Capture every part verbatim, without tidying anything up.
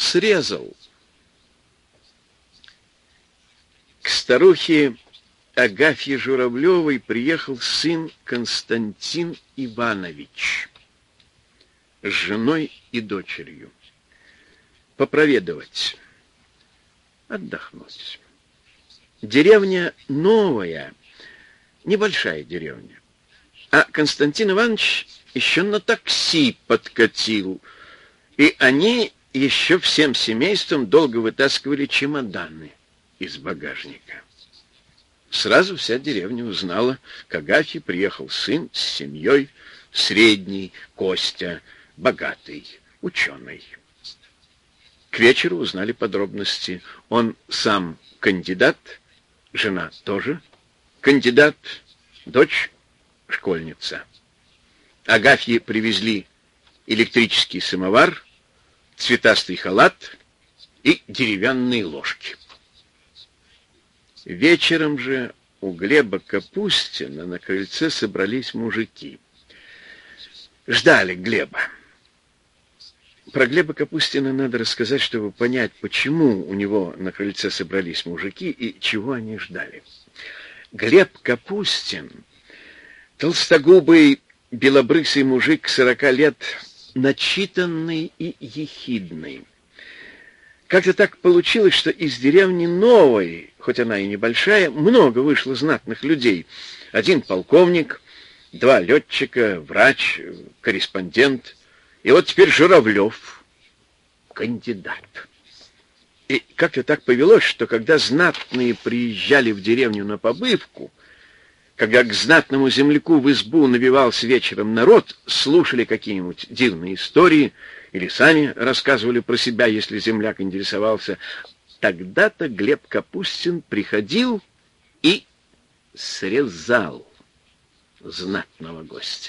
срезал. К старухе Агафье Журавлевой приехал сын Константин Иванович с женой и дочерью попроведовать, отдохнуть. Деревня новая, небольшая деревня. А Константин Иванович еще на такси подкатил, и они еще всем семейством долго вытаскивали чемоданы из багажника. Сразу вся деревня узнала, к Агафье приехал сын с семьей, средний, Костя, богатый, ученый. К вечеру узнали подробности. Он сам кандидат, жена тоже кандидат, дочь школьница. Агафье привезли электрический самовар, цветастый халат и деревянные ложки. Вечером же у Глеба Капустина на крыльце собрались мужики. Ждали Глеба. Про Глеба Капустина надо рассказать, чтобы понять, почему у него на крыльце собрались мужики и чего они ждали. Глеб Капустин, толстогубый, белобрысый мужик сорока лет, начитанный и ехидный. Как-то так получилось, что из деревни новой, хоть она и небольшая, много вышло знатных людей. Один полковник, два летчика, врач, корреспондент. И вот теперь Журавлев, кандидат. И как-то так повелось, что когда знатные приезжали в деревню на побывку, когда к знатному земляку в избу набивался вечером народ, слушали какие-нибудь дивные истории или сами рассказывали про себя, если земляк интересовался, тогда-то Глеб Капустин приходил и срезал знатного гостя.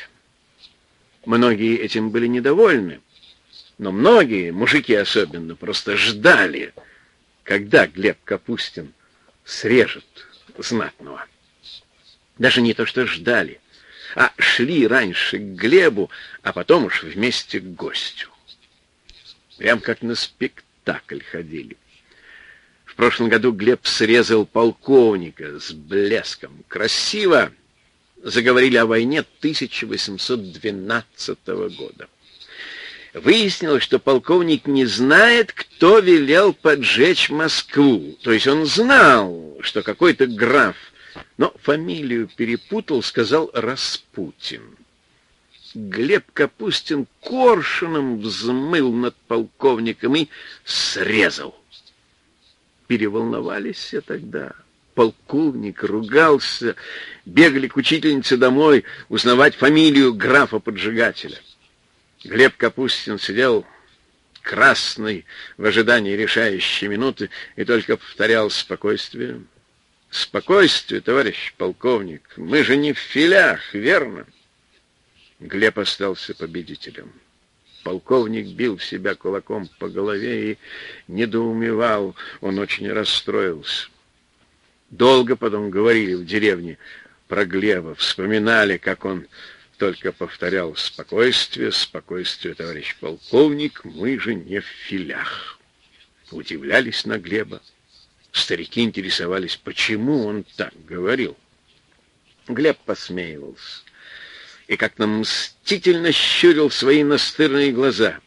Многие этим были недовольны, но многие, мужики особенно, просто ждали, когда Глеб Капустин срежет знатного. Даже не то что ждали, а шли раньше к Глебу, а потом уж вместе к гостю. Прям как на спектакль ходили. В прошлом году Глеб срезал полковника с блеском. Красиво заговорили о войне тысяча восемьсот двенадцатого года. Выяснилось, что полковник не знает, кто велел поджечь Москву. То есть он знал, что какой-то граф, но фамилию перепутал, сказал Распутин. Глеб Капустин коршуном взмыл над полковником и срезал. Переволновались все тогда. Полковник ругался, бегали к учительнице домой узнавать фамилию графа-поджигателя. Глеб Капустин сидел красный в ожидании решающей минуты и только повторял: спокойствие. Спокойствие, товарищ полковник, мы же не в филях, верно? Глеб остался победителем. Полковник бил себя кулаком по голове и недоумевал, он очень расстроился. Долго потом говорили в деревне про Глеба, вспоминали, как он только повторял: спокойствие, спокойствие, товарищ полковник, мы же не в филях. Удивлялись на Глеба. Старики интересовались, почему он так говорил. Глеб посмеивался и как-то мстительно щурил свои настырные глаза.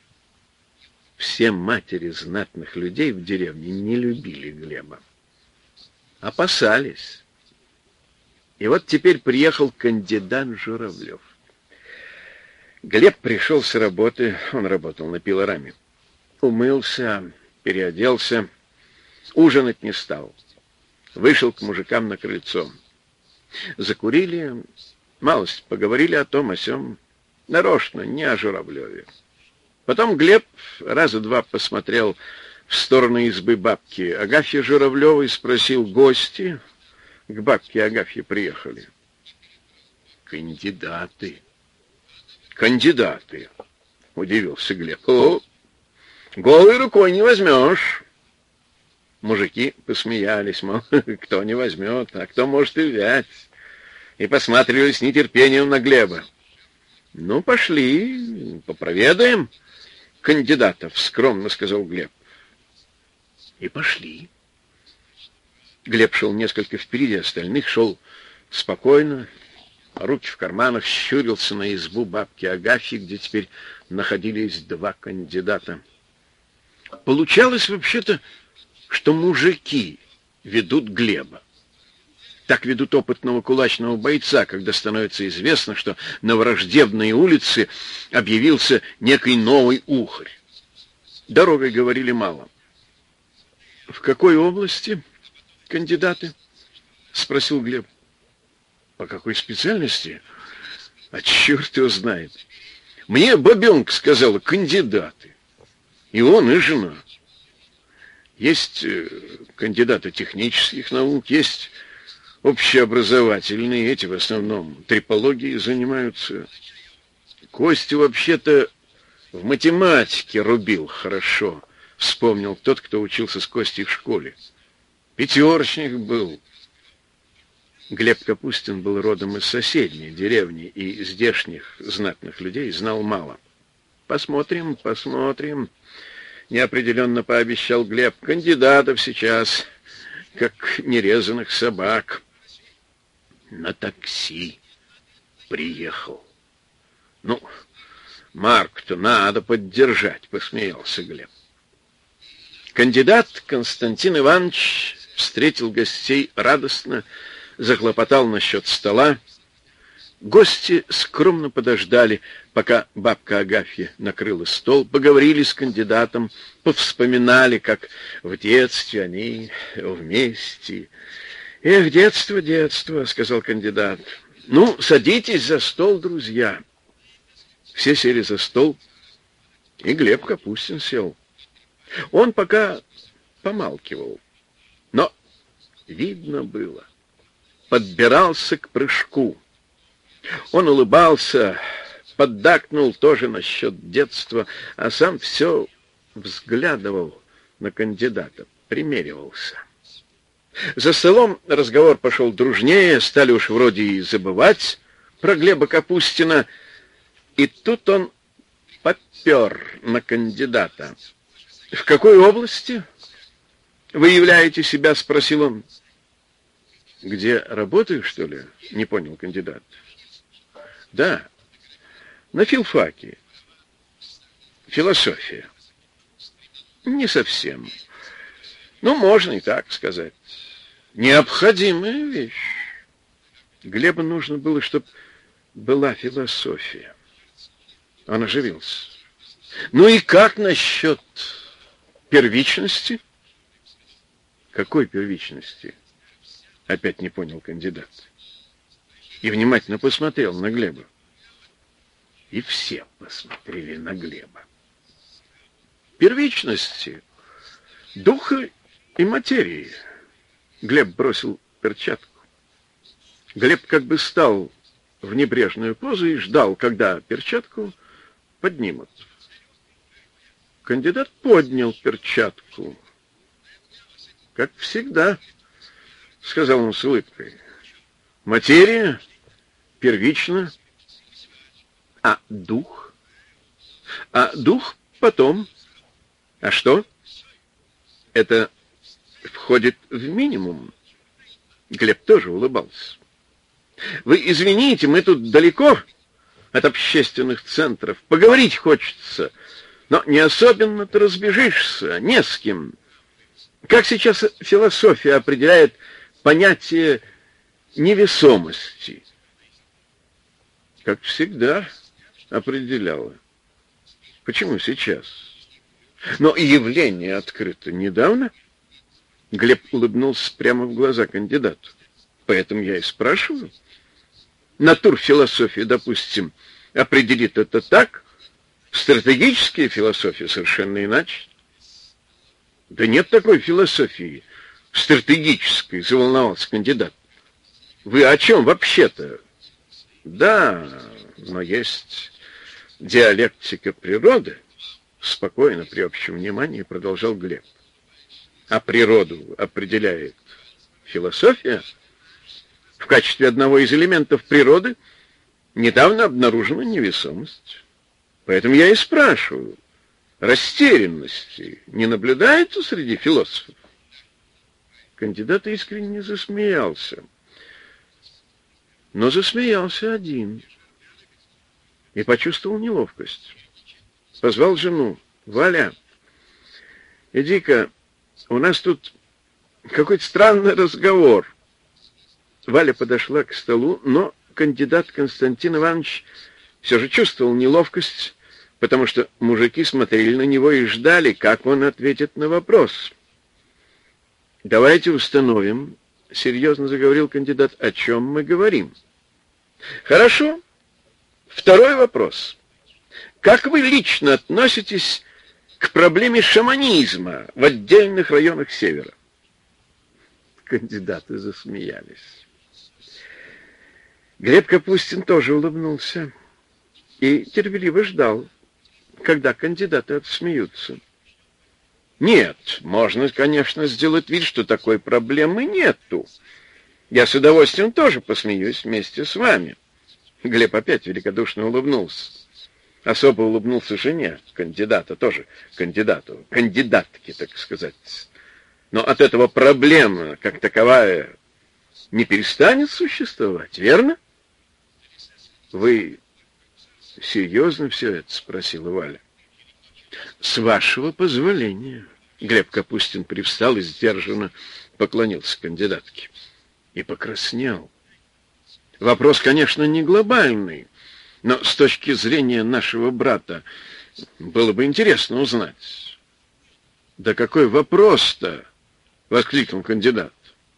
Все матери знатных людей в деревне не любили Глеба. Опасались. И вот теперь приехал кандидат Журавлев. Глеб пришел с работы, он работал на пилораме. Умылся, переоделся, ужинать не стал. Вышел к мужикам на крыльцо. Закурили, малость поговорили о том, о сём. Нарочно, не о Журавлеве. Потом Глеб раза два посмотрел в сторону избы бабки Агафьи Журавлевой, спросил: гости к бабке Агафье приехали? Кандидаты. Кандидаты, удивился Глеб. О, голой рукой не возьмешь. Мужики посмеялись, мол, кто не возьмет, а кто может и взять. И посматривали с нетерпением на Глеба. Ну, пошли, попроведаем кандидатов, скромно сказал Глеб. И пошли. Глеб шел несколько впереди остальных, шел спокойно, руки в карманах, щурился на избу бабки Агафьи, где теперь находились два кандидата. Получалось вообще-то, что мужики ведут Глеба. Так ведут опытного кулачного бойца, когда становится известно, что на враждебной улице объявился некий новый ухарь. Дорогой говорили мало. — В какой области кандидаты? — спросил Глеб. — По какой специальности? А черт его знает. Мне бабенка сказала: кандидаты. И он, и жена. Есть кандидаты технических наук, есть общеобразовательные, эти в основном трипологией занимаются. Костю вообще-то в математике рубил хорошо, вспомнил тот, кто учился с Костей в школе. Пятерочник был. Глеб Капустин был родом из соседней деревни и здешних знатных людей знал мало. Посмотрим, посмотрим, неопределенно пообещал Глеб. Кандидатов сейчас, как нерезанных собак. На такси приехал. Ну, Марку-то надо поддержать, посмеялся Глеб. Кандидат Константин Иванович встретил гостей радостно, захлопотал насчет стола. Гости скромно подождали, пока бабка Агафья накрыла стол, поговорили с кандидатом, повспоминали, как в детстве они вместе. «Эх, детство, детство», — сказал кандидат. «Ну, садитесь за стол, друзья». Все сели за стол, и Глеб Капустин сел. Он пока помалкивал, но видно было, подбирался к прыжку. Он улыбался, поддакнул тоже насчет детства, а сам все взглядывал на кандидата, примеривался. За столом разговор пошел дружнее, стали уж вроде и забывать про Глеба Капустина, и тут он попер на кандидата. — В какой области вы являете себя? — спросил он. — Где работаю, что ли? — не понял кандидат. — Да, на филфаке. Философия. — Не совсем. Ну, можно и так сказать. Необходимая вещь. Глебу нужно было, чтобы была философия. Он оживился. Ну и как насчет первичности? Какой первичности? Опять не понял кандидат. И внимательно посмотрел на Глеба. И все посмотрели на Глеба. Первичности духа и материи. Глеб бросил перчатку. Глеб как бы стал в небрежную позу и ждал, когда перчатку поднимут. Кандидат поднял перчатку. «Как всегда», — сказал он с улыбкой. «Материя первична, а дух? А дух потом. А что? Это входит в минимум». Глеб тоже улыбался. «Вы извините, мы тут далеко от общественных центров. Поговорить хочется, но не особенно-то разбежишься, не с кем. Как сейчас философия определяет понятие невесомости?» «Как всегда определяла. Почему сейчас? Но явление открыто недавно». Глеб улыбнулся прямо в глаза кандидату. «Поэтому я и спрашиваю. Натурфилософия, допустим, определит это так, стратегическая философия совершенно иначе». «Да нет такой философии стратегической», — заволновался кандидат. «Вы о чем вообще-то?» «Да, но есть диалектика природы», — спокойно, при общем внимании продолжал Глеб. «А природу определяет философия. В качестве одного из элементов природы недавно обнаружена невесомость. Поэтому я и спрашиваю, растерянности не наблюдается среди философов? Кандидат искренне засмеялся. Но засмеялся один и почувствовал неловкость. Позвал жену. «Валя, иди-ка, у нас тут какой-то странный разговор». Валя подошла к столу, но кандидат Константин Иванович все же чувствовал неловкость, потому что мужики смотрели на него и ждали, как он ответит на вопрос. «Давайте установим», — серьезно заговорил кандидат, — «о чем мы говорим». «Хорошо. Второй вопрос. Как вы лично относитесь к проблеме шаманизма в отдельных районах Севера?» Кандидаты засмеялись. Глеб Капустин тоже улыбнулся и терпеливо ждал, когда кандидаты отсмеются. «Нет, можно, конечно, сделать вид, что такой проблемы нету. Я с удовольствием тоже посмеюсь вместе с вами». Глеб опять великодушно улыбнулся. Особо улыбнулся жене кандидата, тоже кандидату, кандидатке, так сказать. Но от этого проблема, как таковая, не перестанет существовать, верно? «Вы серьезно все это?» — спросила Валя. «С вашего позволения». Глеб Капустин привстал и сдержанно поклонился кандидатке. И покраснел. Вопрос, конечно, не глобальный, но с точки зрения нашего брата было бы интересно узнать. «Да какой вопрос-то?» — воскликнул кандидат.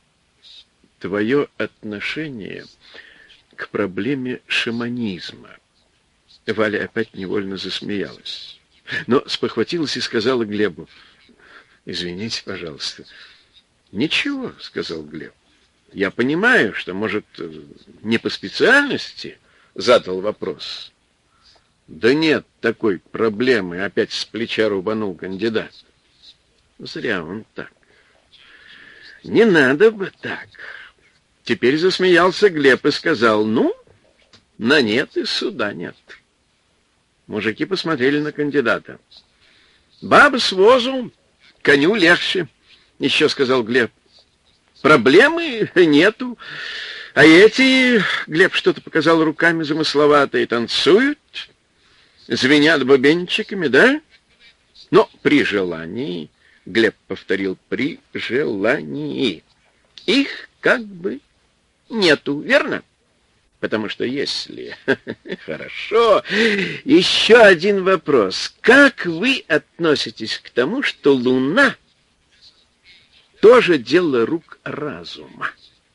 «Твое отношение к проблеме шаманизма». Валя опять невольно засмеялась, но спохватилась и сказала Глебу: «Извините, пожалуйста». «Ничего», — сказал Глеб. «Я понимаю, что, может, не по специальности задал вопрос». «Да нет такой проблемы», — опять с плеча рубанул кандидат. Зря он так. «Не надо бы так». Теперь засмеялся Глеб и сказал: «Ну, на нет и суда нет». Мужики посмотрели на кандидата. «Баба с возу, коню легче», — еще сказал Глеб. «Проблемы нету. А эти...» — Глеб что-то показал руками замысловатые. «Танцуют, звенят бубенчиками, да? Но при желании...» — Глеб повторил: «при желании. Их как бы нету, верно? Потому что если...» Хорошо. Еще один вопрос. Как вы относитесь к тому, что Луна тоже дело рук разума?»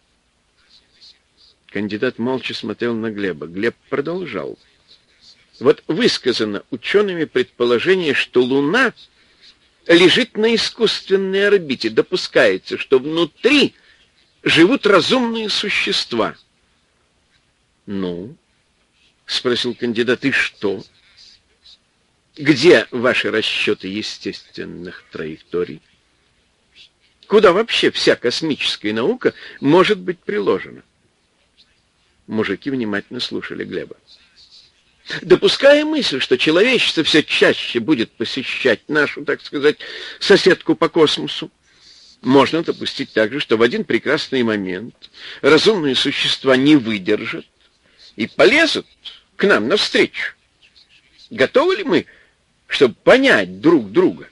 Кандидат молча смотрел на Глеба. Глеб продолжал. «Вот высказано учеными предположение, что Луна лежит на искусственной орбите. Допускается, что внутри живут разумные существа». «Ну?» — спросил кандидат. «И что? Где ваши расчеты естественных траекторий? Куда вообще вся космическая наука может быть приложена?» Мужики внимательно слушали Глеба. «Допуская мысль, что человечество все чаще будет посещать нашу, так сказать, соседку по космосу, можно допустить также, что в один прекрасный момент разумные существа не выдержат и полезут к нам навстречу. Готовы ли мы, чтобы понять друг друга?»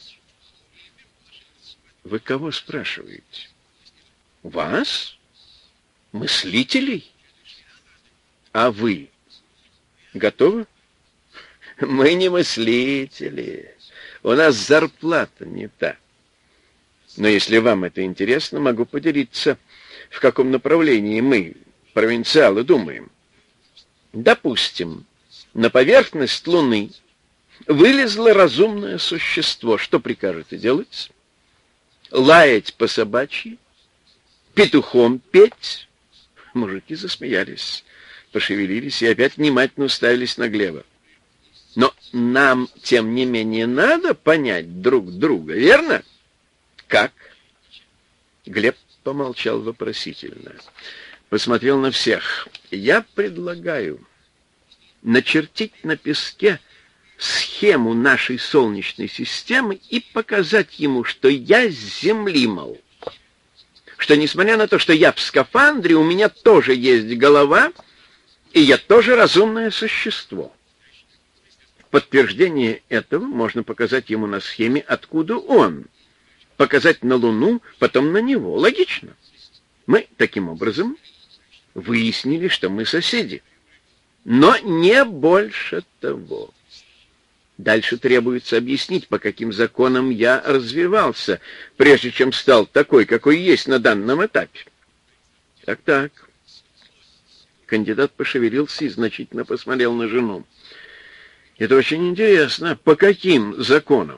«Вы кого спрашиваете?» «Вас? Мыслителей? А вы готовы?» «Мы не мыслители. У нас зарплата не та. Но если вам это интересно, могу поделиться, в каком направлении мы, провинциалы, думаем. Допустим, на поверхность Луны вылезло разумное существо. Что прикажете делать? Лаять по собачьи? Петухом петь?» Мужики засмеялись, пошевелились и опять внимательно уставились на Глеба. «Но нам, тем не менее, надо понять друг друга, верно? Как?» Глеб помолчал вопросительно. Посмотрел на всех. «Я предлагаю начертить на песке схему нашей Солнечной системы и показать ему, что я с Земли, мол. Что, несмотря на то, что я в скафандре, у меня тоже есть голова, и я тоже разумное существо. В подтверждение этого можно показать ему на схеме, откуда он. Показать на Луну, потом на него. Логично. Мы, таким образом, выяснили, что мы соседи. Но не больше того. Дальше требуется объяснить, по каким законам я развивался, прежде чем стал такой, какой есть на данном этапе. Так-так. Кандидат пошевелился и значительно посмотрел на жену. Это очень интересно. По каким законам?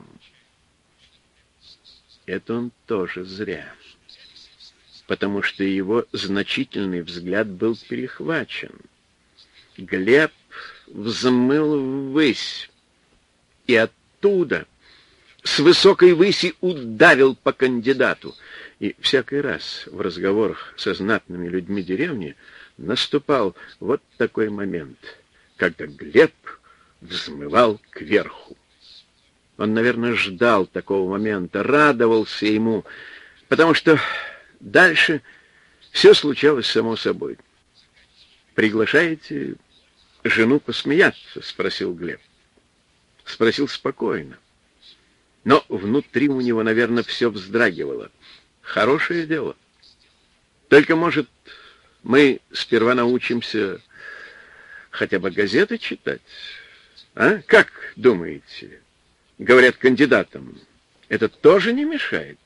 Это он тоже зря. Потому что его значительный взгляд был перехвачен. Глеб взмыл ввысь. И оттуда, с высокой выси, ударил по кандидату. И всякий раз в разговорах со знатными людьми деревни наступал вот такой момент, когда Глеб взмывал кверху. Он, наверное, ждал такого момента, радовался ему, потому что дальше все случалось само собой. «Приглашаете жену посмеяться?» — спросил Глеб. Спросил спокойно. Но внутри у него, наверное, все вздрагивало. Хорошее дело. Только, может, мы сперва научимся хотя бы газеты читать? А? Как думаете? Говорят кандидатам. Это тоже не мешает?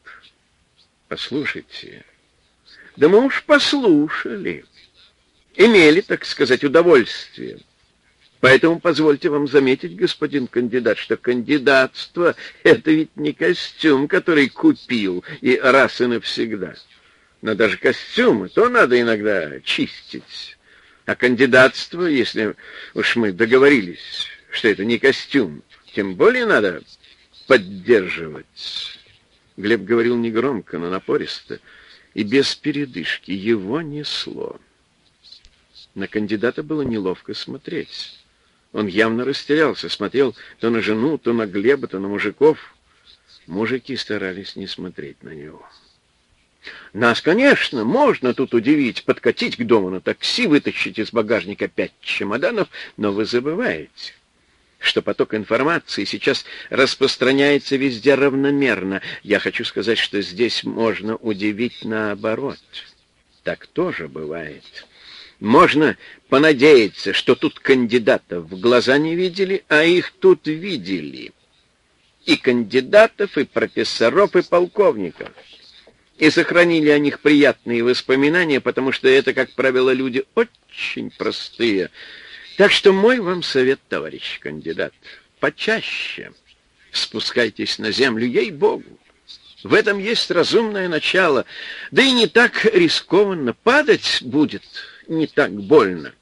Послушайте. Да мы уж послушали. Имели, так сказать, удовольствие. Поэтому позвольте вам заметить, господин кандидат, что кандидатство — это ведь не костюм, который купил и раз и навсегда. Но даже костюмы, то надо иногда чистить. А кандидатство, если уж мы договорились, что это не костюм, тем более надо поддерживать. Глеб говорил негромко, но напористо, и без передышки. Его несло. На кандидата было неловко смотреть. Он явно растерялся, смотрел то на жену, то на Глеба, то на мужиков. Мужики старались не смотреть на него. Нас, конечно, можно тут удивить, подкатить к дому на такси, вытащить из багажника пять чемоданов, но вы забываете, что поток информации сейчас распространяется везде равномерно. Я хочу сказать, что здесь можно удивить наоборот. Так тоже бывает. Можно понадеяться, что тут кандидатов в глаза не видели, а их тут видели. И кандидатов, и профессоров, и полковников. И сохранили о них приятные воспоминания, потому что это, как правило, люди очень простые. Так что мой вам совет, товарищ кандидат, почаще спускайтесь на землю, ей-богу. В этом есть разумное начало, да и не так рискованно, падать будет не так больно.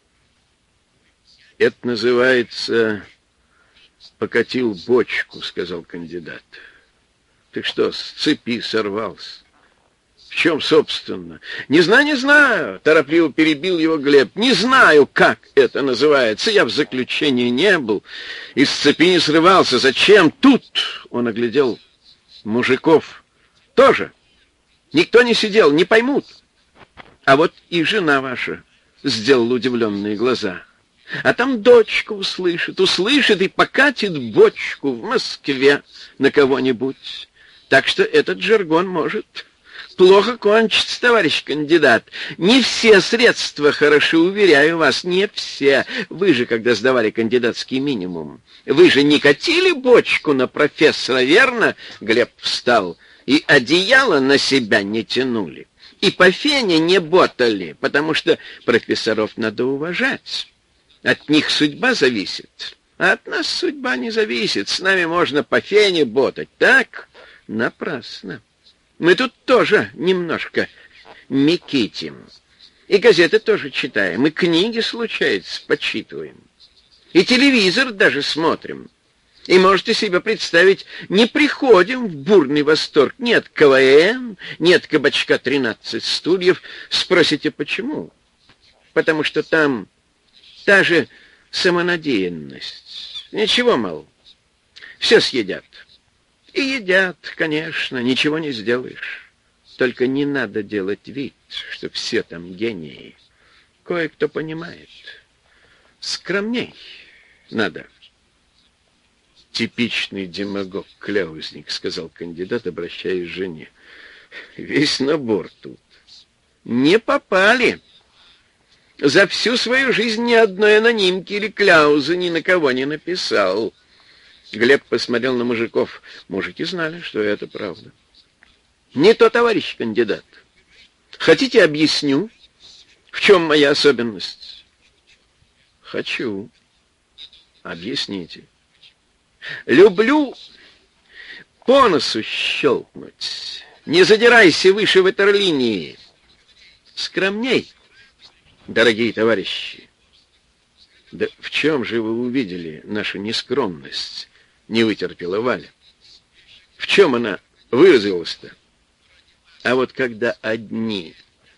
Это называется «покатил бочку», — сказал кандидат. Ты что, с цепи сорвался? В чем, собственно? Не знаю, не знаю, торопливо перебил его Глеб. Не знаю, как это называется. Я в заключении не был, из цепи не срывался. Зачем тут? Он оглядел мужиков. Тоже. Никто не сидел, не поймут. А вот и жена ваша сделала удивленные глаза. А там дочка услышит, услышит и покатит бочку в Москве на кого-нибудь. Так что этот жаргон может плохо кончится, товарищ кандидат. Не все средства хороши, уверяю вас, не все. Вы же, когда сдавали кандидатский минимум, вы же не катили бочку на профессора, верно? Глеб встал. И одеяло на себя не тянули. И по фене не ботали, потому что профессоров надо уважать. От них судьба зависит. А от нас судьба не зависит. С нами можно по фене ботать. Так? Напрасно. Мы тут тоже немножко мекитим. И газеты тоже читаем, и книги, случается, почитываем. И телевизор даже смотрим. И можете себе представить, не приходим в бурный восторг. Нет КВН, нет кабачка тринадцать стульев. Спросите, почему? Потому что там та же самонадеянность. Ничего, мол, Все съедят. И едят, конечно, ничего не сделаешь. Только не надо делать вид, что все там гении. Кое-кто понимает. Скромней надо. Типичный демагог-кляузник, сказал кандидат, обращаясь к жене. Весь набор тут. Не попали. За всю свою жизнь ни одной анонимки или кляузы ни на кого не написал. Глеб посмотрел на мужиков. Мужики знали, что это правда. Не то, товарищ кандидат. Хотите, объясню, в чем моя особенность? Хочу. Объясните. Люблю по носу щелкнуть. Не задирайся выше ватерлинии. Скромней, дорогие товарищи. Да в чем же вы увидели нашу нескромность? Не вытерпела Валя. В чем она выразилась-то? А вот когда одни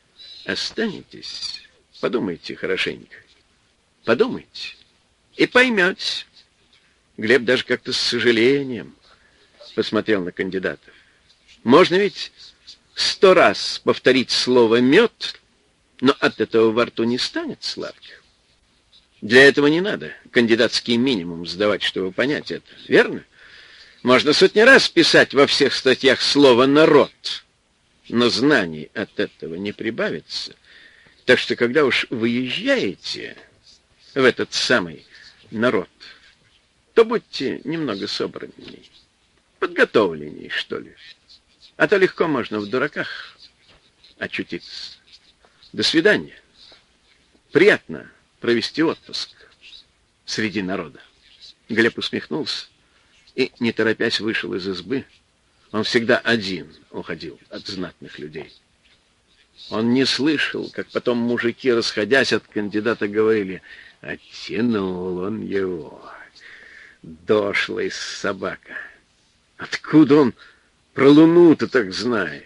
останетесь, подумайте хорошенько. Подумайте и поймете. Глеб даже как-то с сожалением посмотрел на кандидатов. Можно ведь сто раз повторить слово «мед», но от этого во рту не станет сладко. Для этого не надо кандидатский минимум сдавать, чтобы понять это, верно? Можно сотни раз писать во всех статьях слово «народ», но знаний от этого не прибавится. Так что, когда уж выезжаете в этот самый народ, то будьте немного собранней, подготовленней, что ли. А то легко можно в дураках очутиться. До свидания. Приятно провести отпуск среди народа. Глеб усмехнулся и, не торопясь, вышел из избы. Он всегда один уходил от знатных людей. Он не слышал, как потом мужики, расходясь от кандидата, говорили: «Оттянул он его, дошлый собака. Откуда он про Луну-то так знает?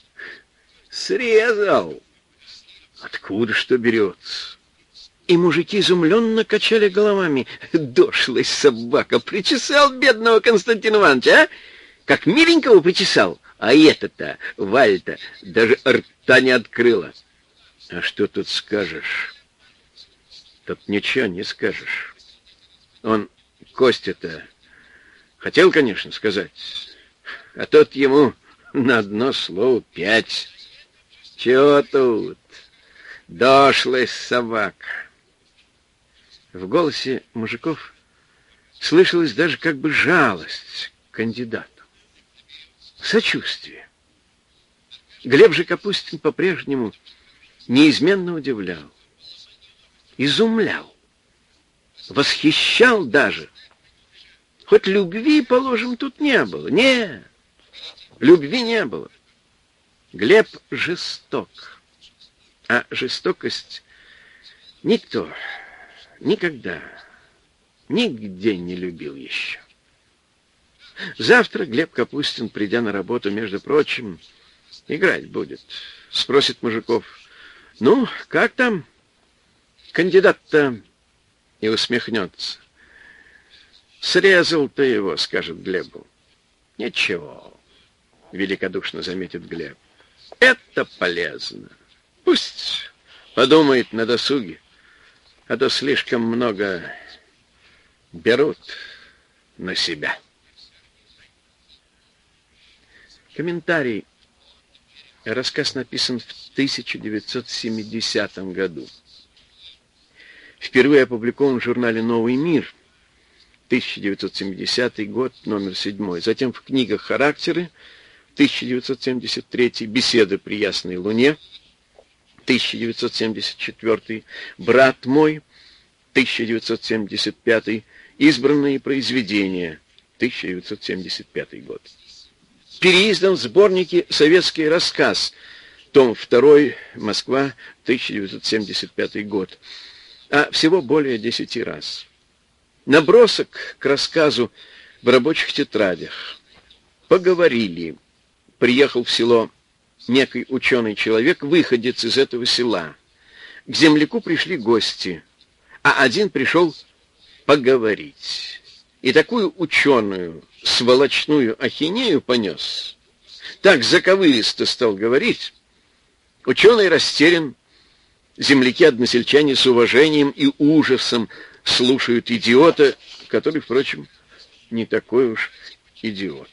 Срезал. Откуда что берется?» И мужики изумленно качали головами. «Дошлый собака, причесал бедного Константина Ивановича, а? Как миленького причесал, а это-то, Валь-то, даже рта не открыла». «А что тут скажешь?» «Тут ничего не скажешь. Он, Костя-то, хотел, конечно, сказать, а тот ему на одно слово пять. Чего тут? Дошлый собака». В голосе мужиков слышалась даже как бы жалость к кандидату, сочувствие. Глеб же Капустин по-прежнему неизменно удивлял, изумлял, восхищал даже. Хоть любви, положим, тут не было. Нет, любви не было. Глеб жесток, а жестокость никто никогда, нигде не любил еще. Завтра Глеб Капустин, придя на работу, между прочим, играть будет. Спросит мужиков: «Ну, как там кандидат-то?» И усмехнется. «Срезал ты его», — скажет Глебу. «Ничего», — великодушно заметит Глеб. «Это полезно. Пусть подумает на досуге, а то слишком много берут на себя». Комментарий. Рассказ написан в тысяча девятьсот семидесятом году. Впервые опубликован в журнале «Новый мир», тысяча девятьсот семидесятый год, номер седьмой. Затем в книгах «Характеры», тысяча девятьсот семьдесят третий, «Беседы при ясной луне», тысяча девятьсот семьдесят четвёртый, «Брат мой», тысяча девятьсот семьдесят пятый, «Избранные произведения», тысяча девятьсот семьдесят пятый год. Переиздан в сборнике «Советский рассказ», том второй, Москва, тысяча девятьсот семьдесят пятый год. А всего более десяти раз. Набросок к рассказу в рабочих тетрадях. Поговорили. Приехал в село некий ученый человек, выходец из этого села. К земляку пришли гости, а один пришел поговорить. и такую ученую сволочную ахинею понес, так заковыристо стал говорить, ученый растерян, земляки-односельчане с уважением и ужасом слушают идиота, который, впрочем, не такой уж идиот.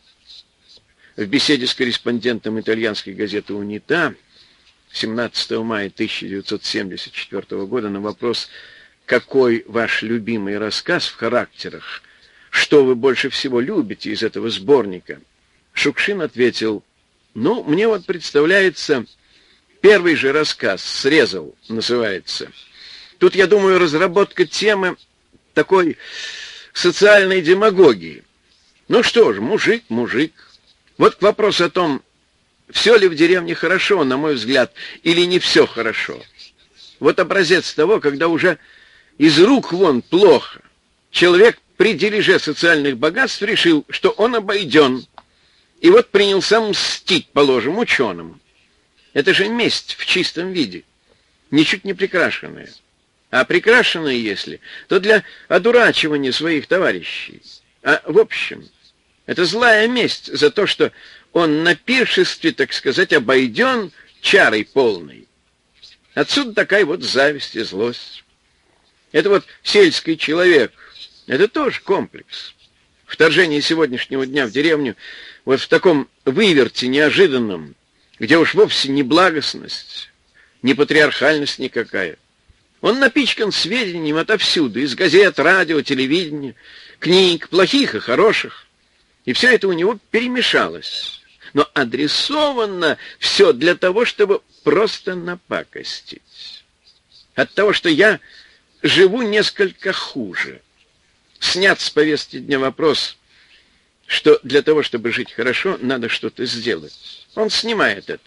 В беседе с корреспондентом итальянской газеты «Унитà» семнадцатого мая тысяча девятьсот семьдесят четвёртого года на вопрос «Какой ваш любимый рассказ в характерах? Что вы больше всего любите из этого сборника?» Шукшин ответил: «Ну, мне вот представляется, первый же рассказ «Срезал» называется. Тут, я думаю, разработка темы такой социальной демагогии. Ну что ж, мужик, мужик. Вот к вопросу о том, все ли в деревне хорошо, на мой взгляд, или не все хорошо. Вот образец того, когда уже из рук вон плохо. Человек при дележе социальных богатств решил, что он обойден. И вот принялся мстить, положим, ученым. Это же месть в чистом виде, ничуть не прикрашенная. А прикрашенная, если, то для одурачивания своих товарищей. А в общем, это злая месть за то, что он на пиршестве, так сказать, обойден чарой полной. Отсюда такая вот зависть и злость. Это вот сельский человек, это тоже комплекс. Вторжение сегодняшнего дня в деревню вот в таком выверте неожиданном, где уж вовсе не благостность, не патриархальность никакая. Он напичкан сведениями отовсюду, из газет, радио, телевидения, книг, плохих и хороших. И все это у него перемешалось. Но адресовано все для того, чтобы просто напакостить. От того, что я живу несколько хуже. Снят с повестки дня вопрос, что для того, чтобы жить хорошо, надо что-то сделать. Он снимает это.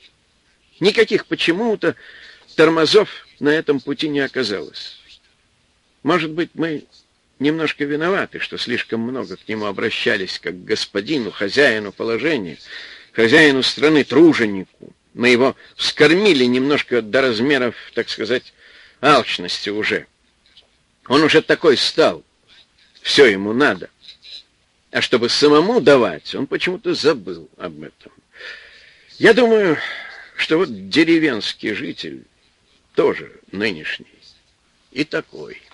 Никаких почему-то тормозов на этом пути не оказалось. Может быть, мы немножко виноваты, что слишком много к нему обращались как к господину, хозяину положения, хозяину страны, труженику. Мы его вскормили немножко до размеров, так сказать, алчности уже. Он уже такой стал. Все ему надо. А чтобы самому давать, он почему-то забыл об этом. Я думаю, что вот деревенский житель тоже нынешний и такой.